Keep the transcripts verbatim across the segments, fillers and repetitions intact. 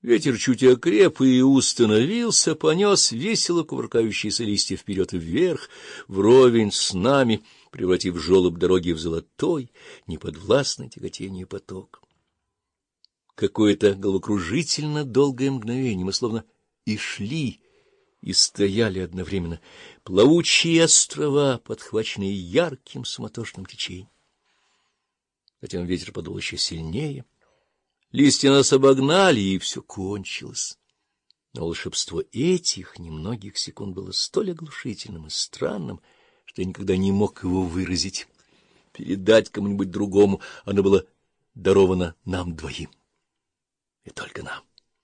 Ветер чуть окреп и установился, понес весело кувыркающиеся листья вперед и вверх, вровень с нами, превратив желоб дороги в золотой, неподвластный тяготению поток. Какое-то головокружительно долгое мгновение мы словно и шли, и стояли одновременно, плавучие острова, подхваченные ярким суматошным течением. Затем ветер подул еще сильнее, листья нас обогнали, и все кончилось. Но волшебство этих немногих секунд было столь оглушительным и странным, что я никогда не мог его выразить, передать кому-нибудь другому. Оно было даровано нам двоим, и только нам.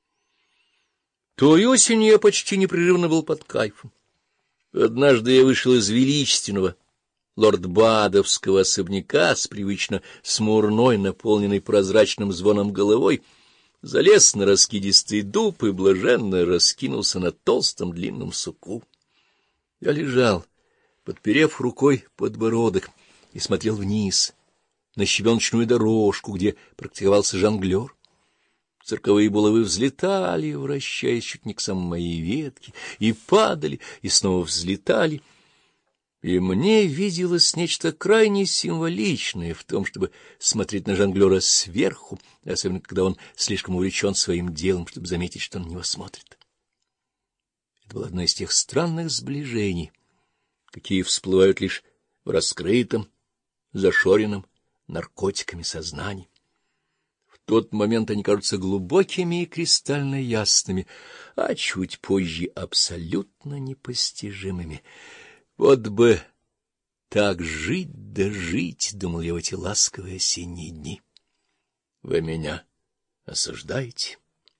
Той осенью я почти непрерывно был под кайфом. Однажды я вышел из величественного лорд-бадовского особняка с привычно смурной, наполненной прозрачным звоном головой, залез на раскидистый дуб и блаженно раскинулся на толстом длинном суку. Я лежал, подперев рукой подбородок, и смотрел вниз, на щебеночную дорожку, где практиковался жонглер. Цирковые булавы взлетали, вращаясь чуть не к самой моей ветке, и падали, и снова взлетали. И мне виделось нечто крайне символичное в том, чтобы смотреть на жонглера сверху, особенно когда он слишком увлечен своим делом, чтобы заметить, что на него смотрит. Это было одно из тех странных сближений, какие всплывают лишь в раскрытом, зашоренном наркотиками сознании. В тот момент они кажутся глубокими и кристально ясными, а чуть позже абсолютно непостижимыми. Вот бы так жить да жить, — думал я в эти ласковые осенние дни. Вы меня осуждаете?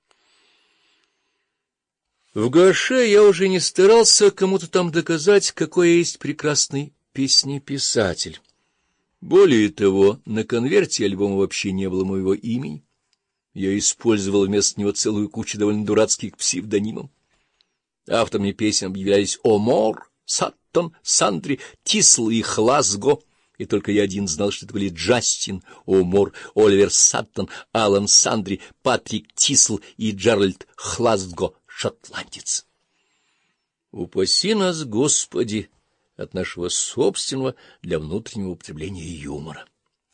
В Гоше я уже не старался кому-то там доказать, какой я есть прекрасный песнеписатель. Более того, на конверте альбома вообще не было моего имени. Я использовал вместо него целую кучу довольно дурацких псевдонимов. Авторами песен объявлялись Омор, Саттон, Сандри, Тисл и Хлазго, и только я один знал, что это были Джастин Омор, Оливер Саттон, Алан Сандри, Патрик Тисл и Джеральд Хлазго, шотландец. Упаси нас, Господи, от нашего собственного для внутреннего употребления юмора.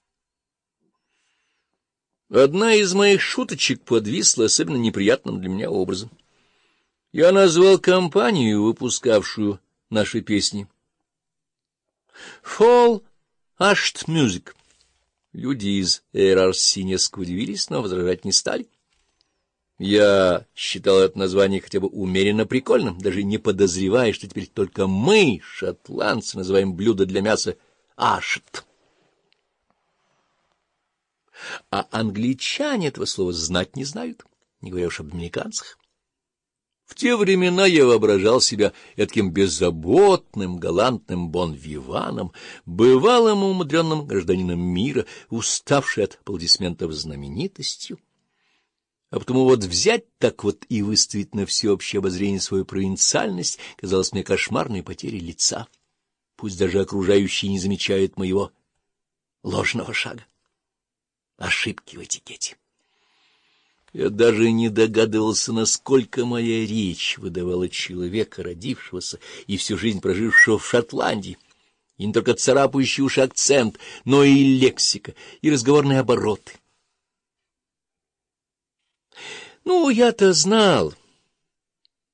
Одна из моих шуточек подвисла особенно неприятным для меня образом. Я назвал компанию, выпускавшую наши песни, Fall Ashed Music. Люди из эй ар ар си несколько удивились, но возражать не стали. Я считал это название хотя бы умеренно прикольным, даже не подозревая, что теперь только мы, шотландцы, называем блюдо для мяса ашт. А англичане этого слова знать не знают, не говоря уж об американцах. В те времена я воображал себя таким беззаботным, галантным бон-виваном, бывалым умудренным гражданином мира, уставший от аплодисментов знаменитостью. А потому вот взять так вот и выставить на всеобщее обозрение свою провинциальность казалось мне кошмарной потерей лица. Пусть даже окружающие не замечают моего ложного шага, ошибки в этикете. Я даже не догадывался, насколько моя речь выдавала человека, родившегося и всю жизнь прожившего в Шотландии. И не только царапающий уши акцент, но и лексика, и разговорные обороты. Ну, я-то знал,